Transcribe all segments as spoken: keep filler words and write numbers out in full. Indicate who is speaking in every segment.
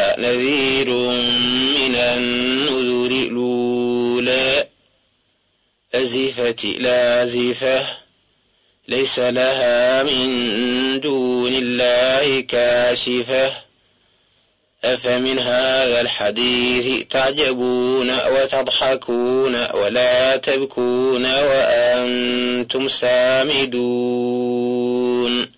Speaker 1: نذير من النذر الأولى أزفت لازفة ليس لها من دون الله كاشفة أفمن هذا الحديث تعجبون وتضحكون ولا تبكون وأنتم سامدون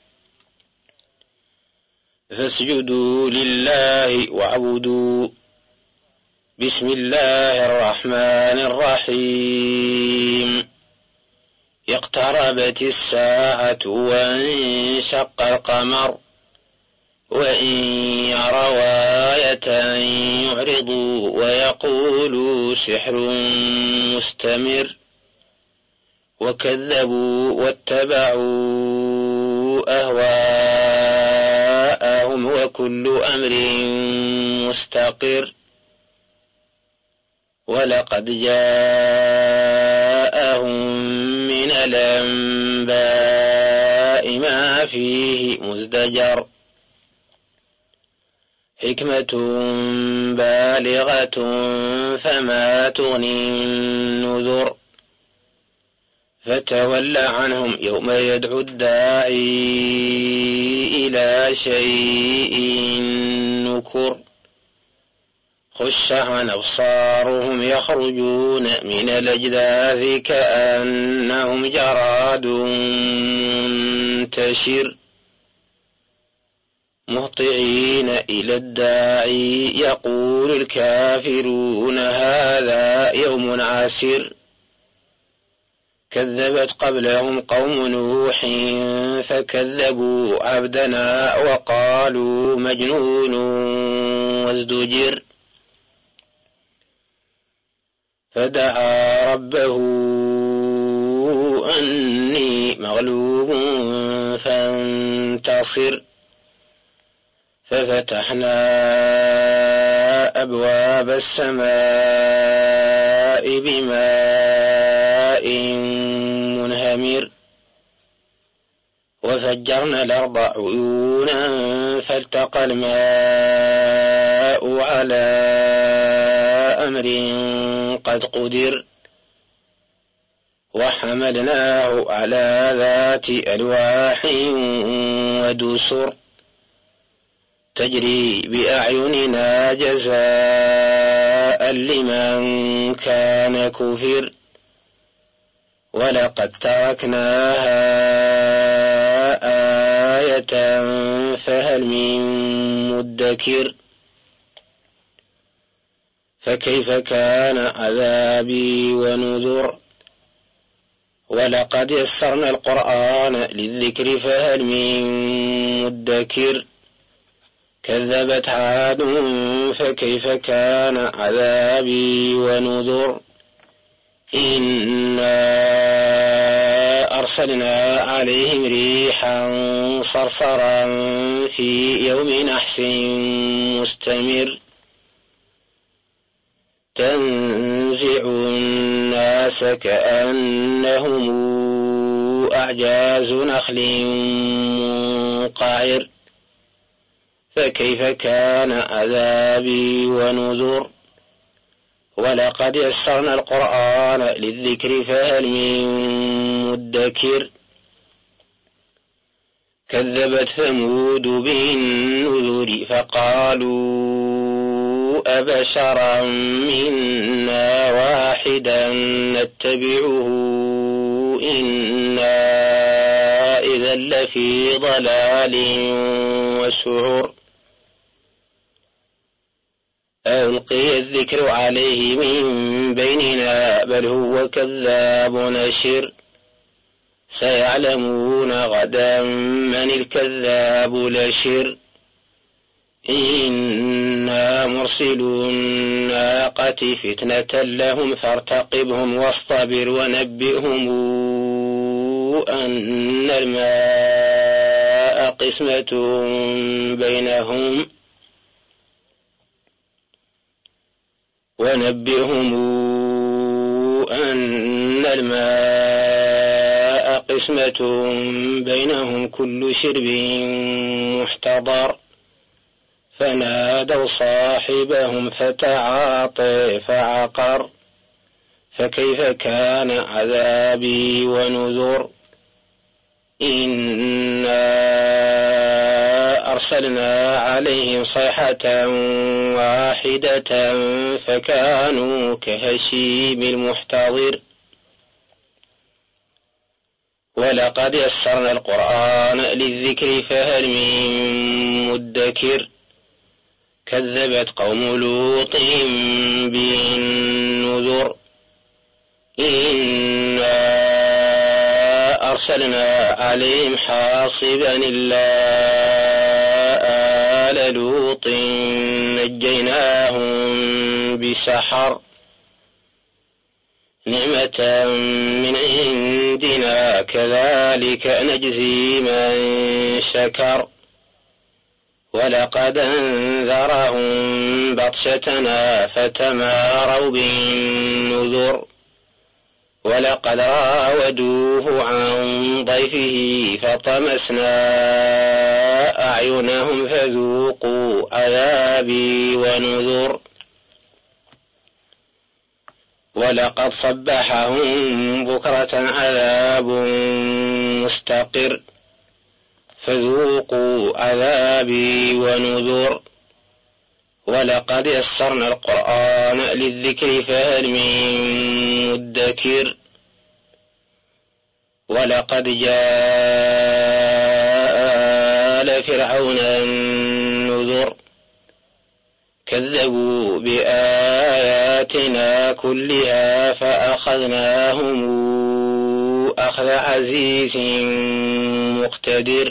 Speaker 1: فاسجدوا لله واعبدوا بسم الله الرحمن الرحيم اقتربت الساعة وانشق القمر وإن يروا آية يعرضوا ويقولوا سحر مستمر وكذبوا واتبعوا أهواءهم وكل أمر مستقر ولقد جاءهم من الأنباء ما فيه مزدجر حكمة بالغة فما تغني النذر فتول عنهم يوم يدعو الداعي إلى شيء نكر خش عن أبصارهم يخرجون من الأجداث كأنهم جراد منتشر مهطعين إلى الداعي يقول الكافرون هذا يوم عسر كذبت قبلهم قوم نوح فكذبوا عبدنا وقالوا مجنون وازدجر فدعا ربه أني مغلوب فانتصر ففتحنا أبواب السماء بماء منهمر وفجرنا الأرض عيونا فالتقى الماء على أمر قد قدر وحملناه على ذات ألواح ودسر تجري بأعيننا جزاء لمن كان كفر ولقد تركناها آية فهل من مدكر فكيف كان عذابي ونذر ولقد يسرنا القرآن للذكر فهل من مدكر كذبت عاد فكيف كان عذابي ونذر إنا أرسلنا عليهم ريحا صرصرا في يوم نحس مستمر تنزع الناس كأنهم أعجاز نخل منقعر فكيف كان عذابي ونذر ولقد يسرنا القرآن للذكر فهل من مدكر كذبت ثمود بالنذر فقالوا أبشرا منا واحدا نتبعه إنا إذا لفي ضلال وسعر ألقي الذكر عليه من بيننا بل هو كذاب نشر سيعلمون غدا من الكذاب لشر إنا مرسلو الناقة فتنة لهم فارتقبهم واصطبر ونبئهم أن الماء قسمة بينهم ونبئهم أن الماء قسمة بينهم كل شرب محتضر فنادوا صاحبهم فتعاطى فعقر فكيف كان عذابي ونذر إنا أرسلنا عليهم صيحة واحدة فكانوا كهشيم المحتضر ولقد يسرنا القرآن للذكر فهل من مدكر كذبت قوم لوط بالنذر إنا أرسلنا عليهم حاصبا إلا آل لوط نجيناهم بسحر نعمة من عندنا كذلك نجزي من شكر ولقد أنذرهم بطشتنا فتماروا بالنذر ولقد راودوه عن ضيفه فطمسنا أعينهم فذوقوا عذابي ونذر ولقد صبحهم بكرة عذاب مستقر فذوقوا عذابي ونذر ولقد يسرنا القرآن للذكر فهل من مدكر ولقد جاء آل فرعون النذر كذبوا بآياتنا كلها فأخذناهم أخذ عزيز مقتدر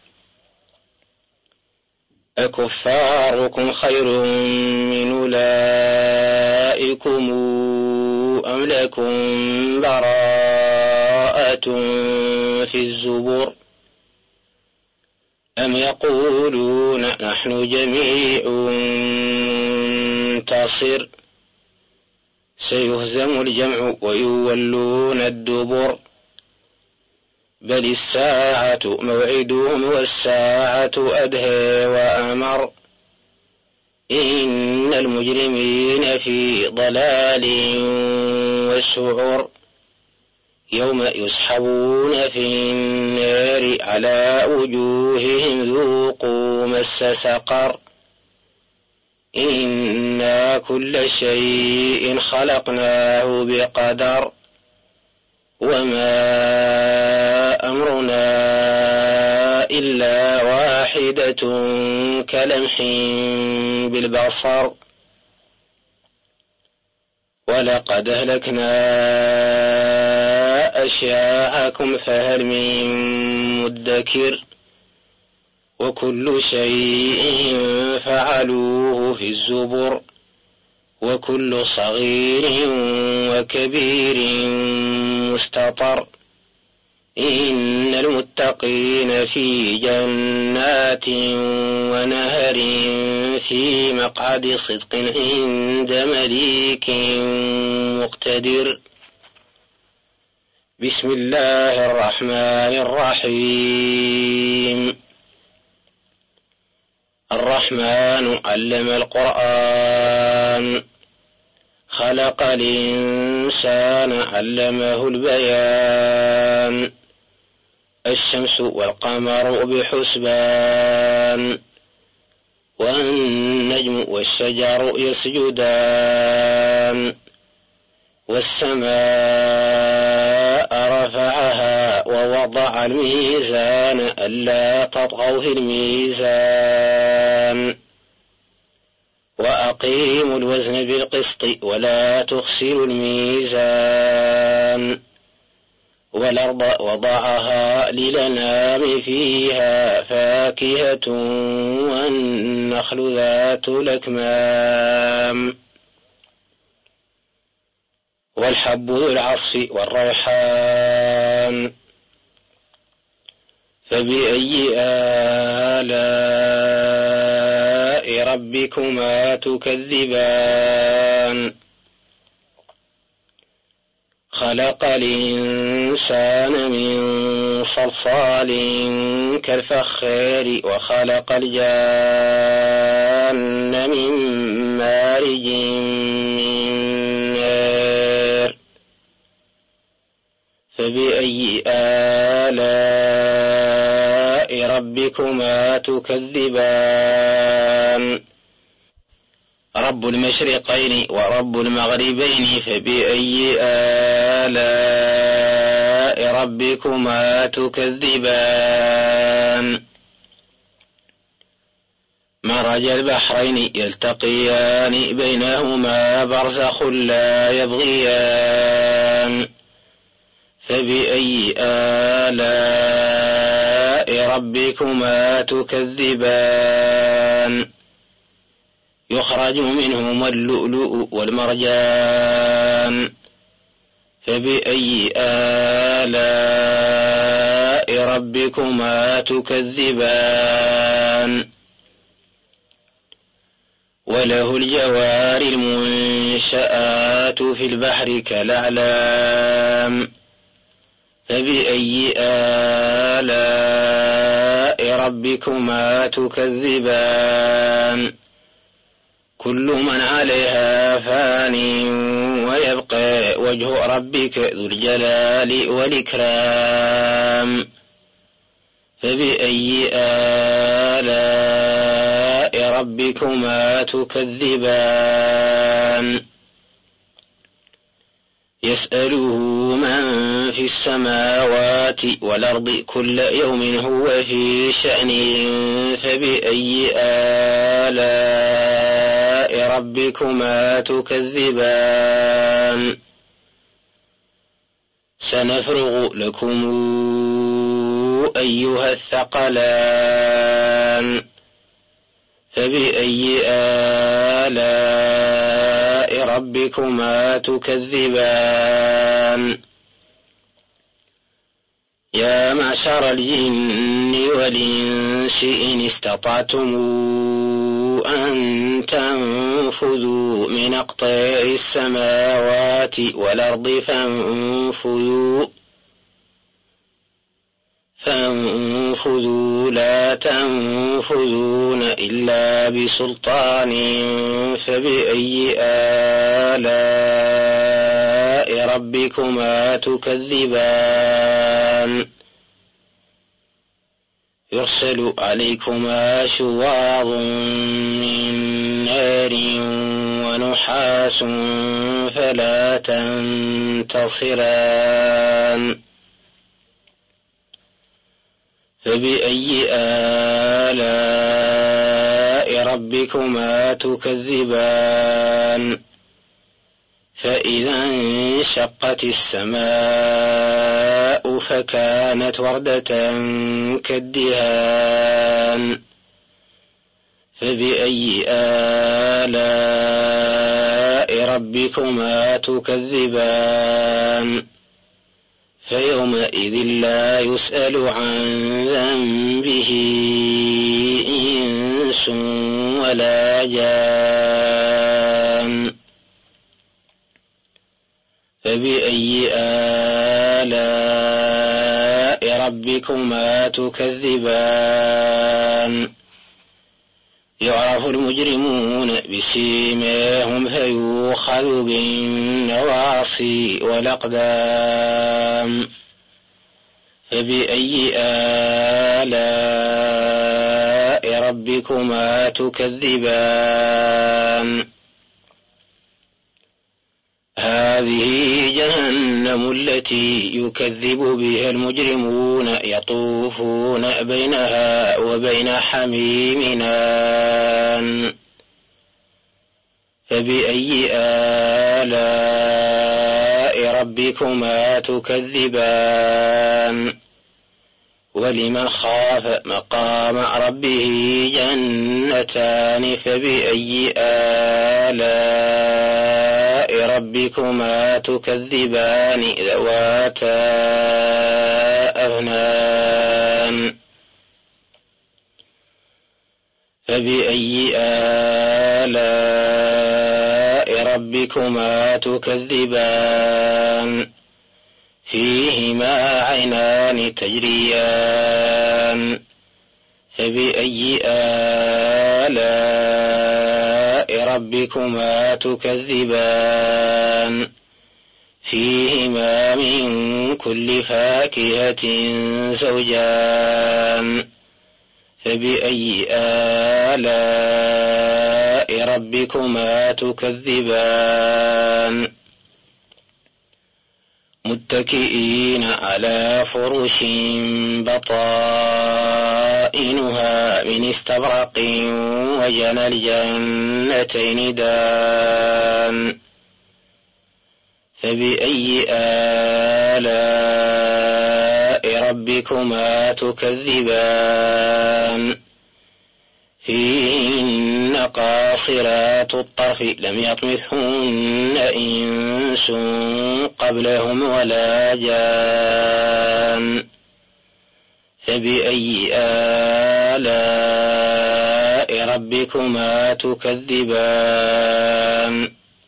Speaker 1: أكفاركم خير من أولئكم أم لكم براءة في الزبر أم يقولون نحن جميع منتصر سيهزم الجمع ويولون الدبر بل الساعة موعدهم والساعة أدهى وأمر إن المجرمين في ضلال وسعر يوم يسحبون في النار على وجوههم ذوقوا مس سقر إنا كل شيء خلقناه بقدر وما أمرنا إلا واحدة كلمح بالبصر ولقد أهلكنا أشياعكم فهل من مدكر وكل شيء فعلوه في الزبر وكل صغير وكبير مستطر إن المتقين في جنات ونهر في مقعد صدق عند مليك مقتدر بسم الله الرحمن الرحيم الرحمن علم القرآن خلق الإنسان علمه البيان الشمس والقمر بحسبان والنجم والشجر يسجدان والسماء رفعها ووضع الميزان ألا تطغوا في الميزان وأقيموا الوزن بالقسط ولا تخسروا الميزان والأرض وضعها للأنام فيها فاكهة والنخل ذات الأكمام والحب ذو العصف والريحان فبأي آلاء ربكما تكذبان خلق الإنسان من صلصال كالفخار وخلق الجان من مارج من نار فبأي آلاء ربكما تكذبان رب المشرقين ورب المغربين فبأي آلاء ربكما تكذبان مرج البحرين يلتقيان بينهما برزخ لا يبغيان فبأي آلاء ربكما تكذبان يخرج منهما اللؤلؤ والمرجان فبأي آلاء ربكما تكذبان وله الجوار المنشآت في البحر كالأعلام فبأي آلاء ربكما تكذبان كل من عليها فان ويبقى وجه ربك ذو الجلال والإكرام فبأي آلاء ربكما تكذبان يسأله من في السماوات والأرض كل يوم هو في شأن فبأي آلاء ربكما تكذبان سنفرغ لكم أيها الثقلان فبأي آلاء ربكما تكذبان يا معشر الجن والإنس إن استطعتم أن تنفذوا من أقطار السماوات والأرض فانفذوا فانفذوا لا تنفذون إلا بسلطان فبأي آلاء ربكما تكذبان يرسل عليكما شواظ من نار ونحاس فلا تنتصران فبأي آلاء ربكما تكذبان فإذا انشقت السماء فكانت وردة كالدهان فبأي آلاء ربكما تكذبان فيومئذ لا يسأل عن ذنبه إنس ولا جان فبأي آلاء ربكما تكذبان يعرف المجرمون بسيماهم فيؤخذ بالنواصي والأقدام فبأي آلاء ربكما تكذبان هذه جهنم التي يكذب بها المجرمون يطوفون بينها وبين حميم آن فبأي آلاء ربكما تكذبان ولمن خاف مقام ربه جنتان فبأي آلاء ربكما تكذبان ذواتا أفنان فبأي آلاء ربكما تكذبان فيهما عينان تجريان فبأي آلاء ربكما تكذبان فيهما من كل فاكهة زوجان فبأي آلاء ربكما تكذبان متكئين على فرش بطائنها من استبرق وجنى الجنتين دان فبأي آلاء ربكما تكذبان فيهن قاصرات الطرف لم يطمثهن إنس قبلهم ولا جان فبأي آلاء ربكما تكذبان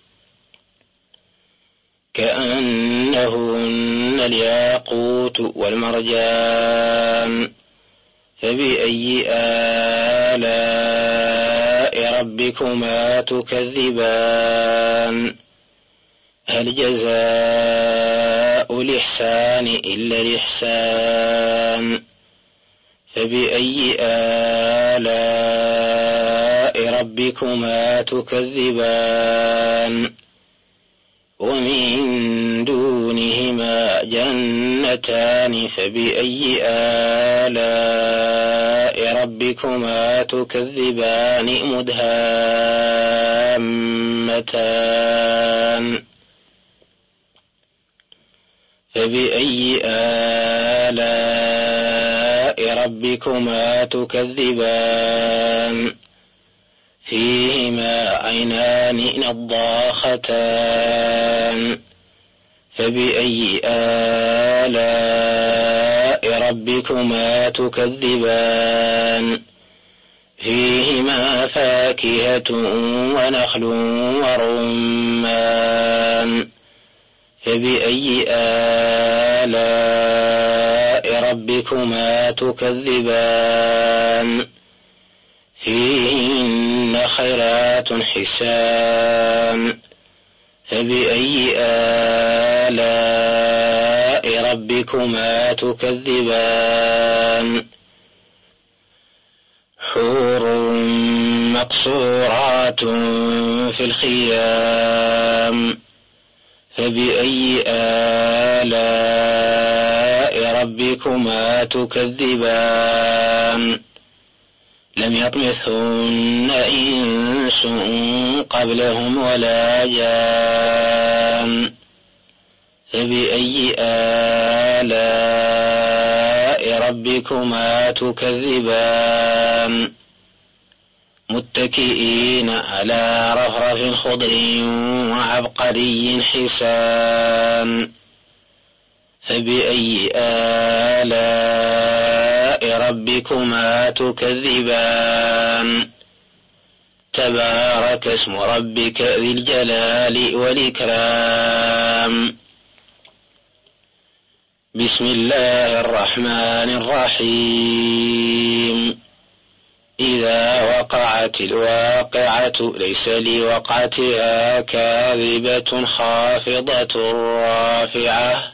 Speaker 1: كأنهن الياقوت والمرجان فبأي آلاء ربكما تكذبان هل جزاء الإحسان إلا الإحسان فبأي آلاء ربكما تكذبان ومن دونهما جنتان فبأي آلاء ربكما تكذبان مدهامتان فبأي آلاء ربكما تكذبان فيهما عينان نضاختان فبأي آلاء ربكما تكذبان فيهما فاكهة ونخل ورمان فبأي آلاء ربكما تكذبان فيهن خيرات حسان فبأي آلاء ربكما تكذبان حور مقصورات في الخيام فبأي آلاء ربكما تكذبان لم يطمثهن إنس قبلهم ولا جان فبأي آلاء ربكما تكذبان متكئين على رفرف خضر وعبقري حسان فبأي آلاء ربكما تكذبان تبارك اسم ربك ذي الجلال والإكرام بسم الله الرحمن الرحيم إذا وقعت الواقعة ليس لوقعتها كاذبة خافضة رافعة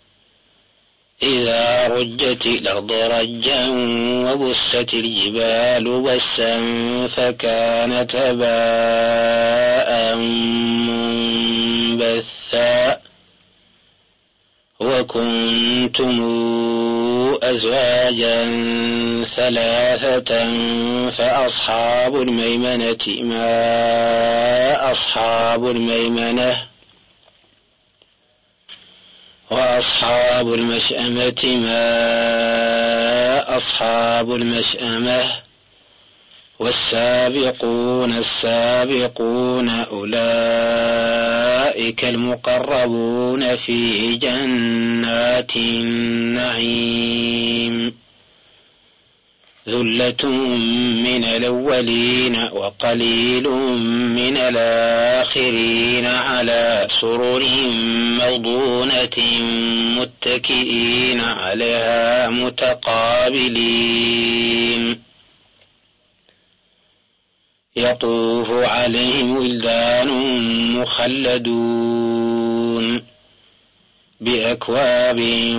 Speaker 1: إذا رجت الأرض رجا وبست الجبال بسا فكانت هباء منبثا وكنتم أزواجا ثلاثة فأصحاب الميمنة ما أصحاب الميمنة وأصحاب المشأمة ما أصحاب المشأمة والسابقون السابقون أولئك المقربون في جنات النعيم ثلة من الأولين وقليل من الآخرين على سرر موضونة متكئين عليها متقابلين يطوف عليهم ولدان مخلدون بأكواب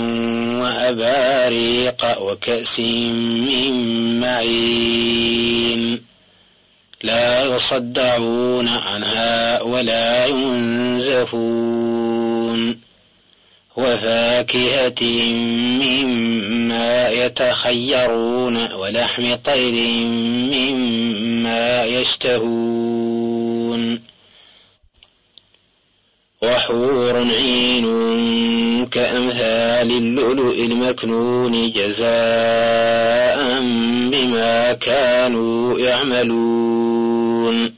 Speaker 1: وأباريق وكأس من معين لا يصدعون عنها ولا ينزفون وفاكهة مما يتخيرون ولحم طير مما يشتهون وحور عين كأمثال اللؤلؤ المكنون جزاء بما كانوا يعملون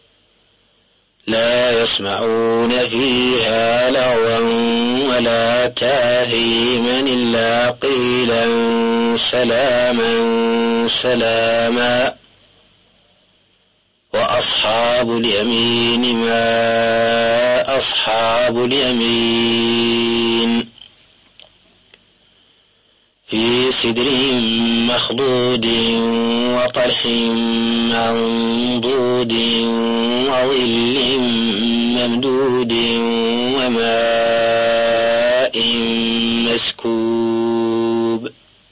Speaker 1: لا يسمعون فيها لغوا ولا تاثيما إلا قيلا سلاما سلاما وأصحاب اليمين ما أصحاب اليمين في سدر مخضود وطلح منضود وظل ممدود وماء مسكوب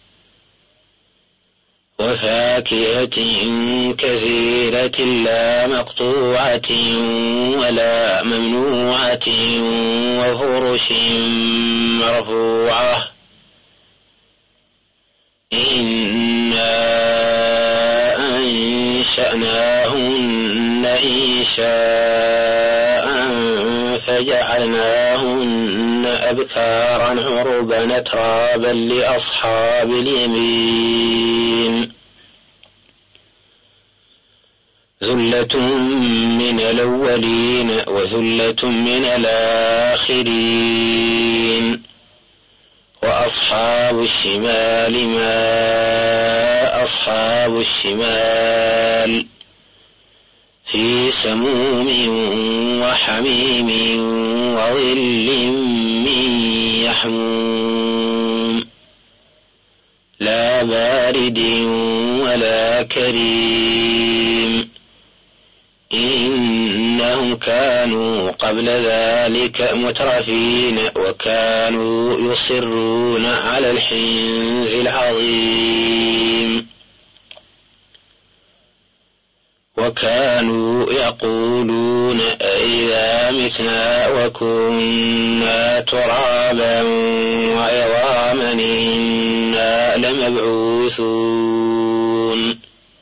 Speaker 1: وفاكهة كثيرة لا مقطوعة ولا ممنوعة وفرش مرفوعة إنا أنشأناهن إنشاء فجعلناهن أبكارا عربا أترابا لأصحاب اليمين ثلة من الأولين وثلة من الآخرين وأصحاب الشمال ما أصحاب الشمال في سموم وحميم وظل من يحموم لا بارد ولا كريم إنهم كانوا قبل ذلك مترفين وكانوا يصرون على الحنث العظيم وكانوا يقولون أئذا متنا وكنا ترابا وعظاما إنا لمبعوثون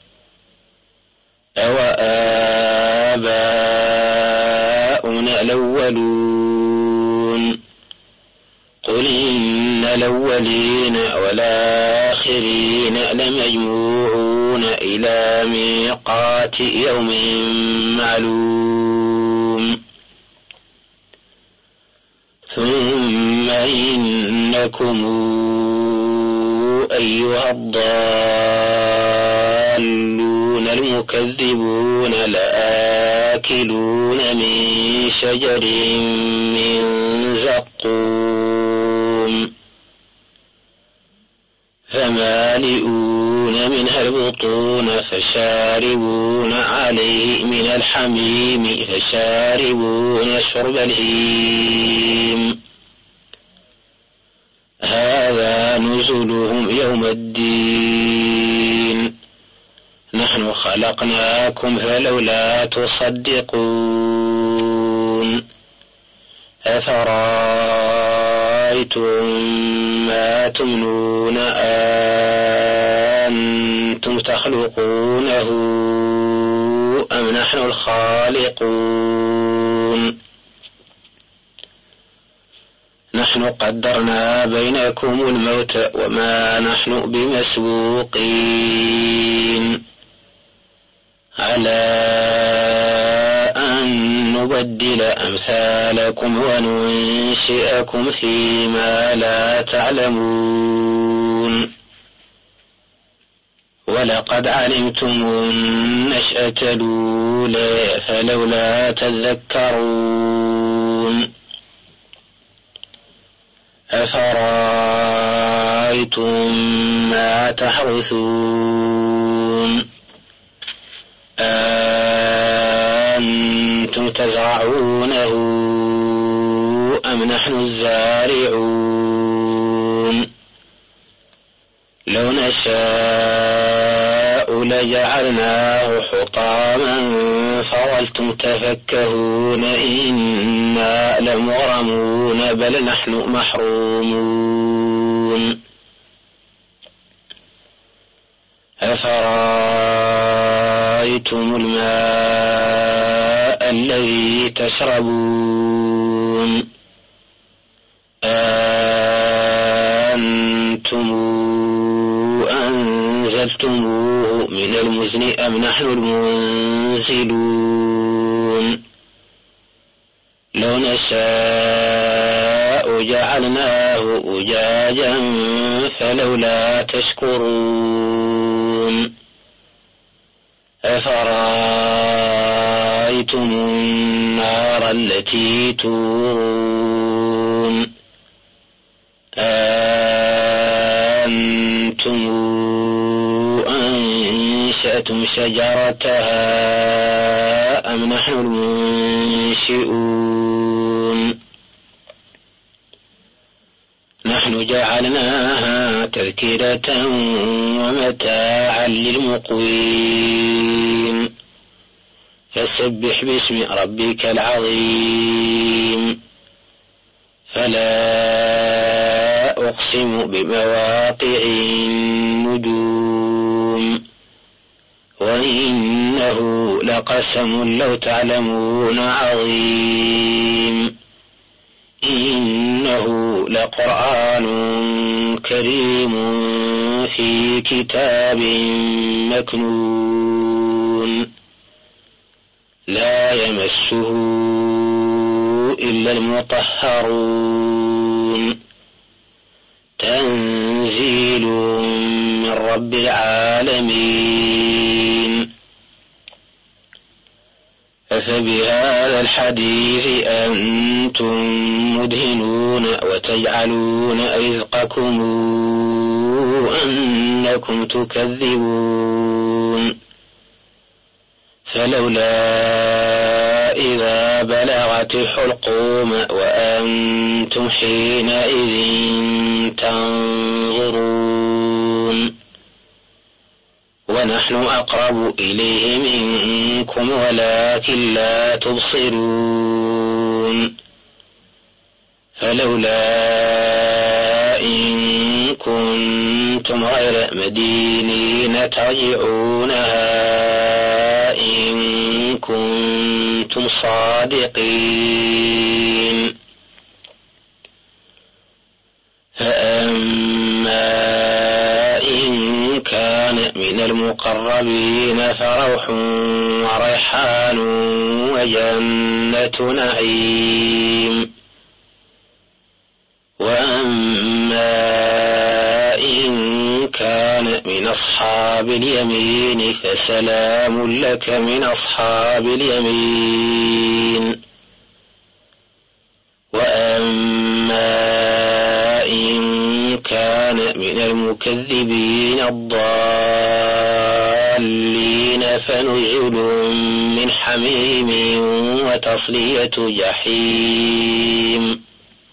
Speaker 1: أوآباؤنا الأولون قل إن الأولين والآخرين لمجموعون إلى ميقات يوم معلوم ثم إنكم أيها الضالون المكذبون لآكلون من شجر من زقوم فمالئون منها البطون فشاربون عليه من الحميم فشاربون شرب الهيم هذا نزلهم يوم الدين نحن خلقناكم فلولا تصدقون أفرأيتم ما تمنون أنتم تخلقونه أم نحن الخالقون نحن قدرنا بينكم الموت وما نحن بمسبوقين على أن نبدل أمثالكم وننشئكم فيما لا تعلمون ولقد علمتم النشأة الأولى فلولا تذكرون أفرأيتم ما تحرثون أأنتم تزرعونه أم نحن الزارعون لو نشاء لجعلناه حطاما فظلتم تفكهون إنا لمغرمون بل نحن محرومون أفرأيتم الماء الذي تشربون أأنتم أنزلتموه من المزن أم نحن المنزلون لو نشاء جعلناه أجاجا فلولا تشكرون أفرأيتم النار التي تورون أأنتم أنشأتم شجرتها أم نحن المنشئون نحن جعلناها تذكرة ومتاعا للمقوين فسبح باسم ربك العظيم فلا أقسم بمواقع النجوم وإنه لقسم لو تعلمون عظيم إنه لقرآن كريم في كتاب مكنون لا يمسه إلا المطهرون تنزيل من رب العالمين أفبهذا الحديث أنتم مدهنون وتجعلون رزقكم أنكم تكذبون فلولا إذا بلغت الحلقوم وأنتم حينئذ تنظرون ونحن أقرب إليه منكم ولكن لا تبصرون فلولا إن كنتم غير مدينين ترجعونها إن كنتم صادقين فأما إن كان من المقربين فروح وريحان وجنة نعيم وأما إن كان من أصحاب اليمين فسلام لك من أصحاب اليمين وأما إن كان من المكذبين الضالين فنزل من حميم وتصلية جحيم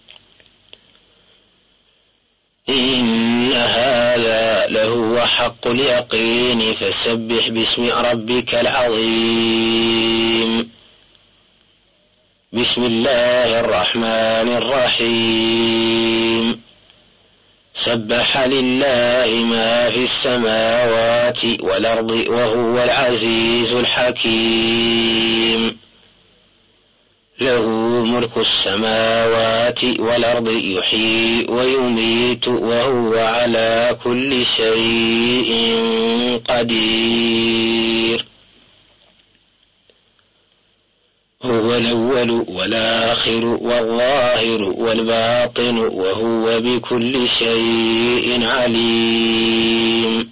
Speaker 1: إن هذا لهو حق اليقين فسبح باسم ربك العظيم بسم الله الرحمن الرحيم سبح لله ما في السماوات والأرض وهو العزيز الحكيم له ملك السماوات والأرض يحيي ويميت وهو على كل شيء قدير هو الأول والآخر والظاهر والباطن وهو بكل شيء عليم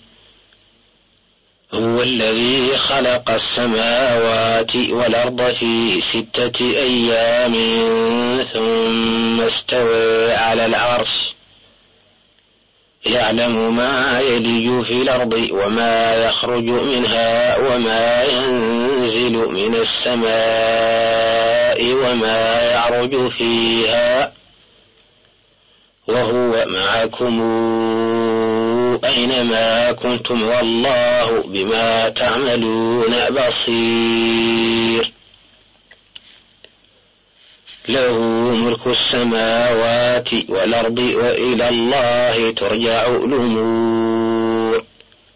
Speaker 1: هو الذي خلق السماوات والأرض في ستة أيام ثم استوى على العرش يعلم ما يلج في الأرض وما يخرج منها وما ينزل من السماء وما يعرج فيها وهو معكم أينما كنتم والله بما تعملون بصير. له ملك السماوات والأرض وإلى الله ترجع الأمور.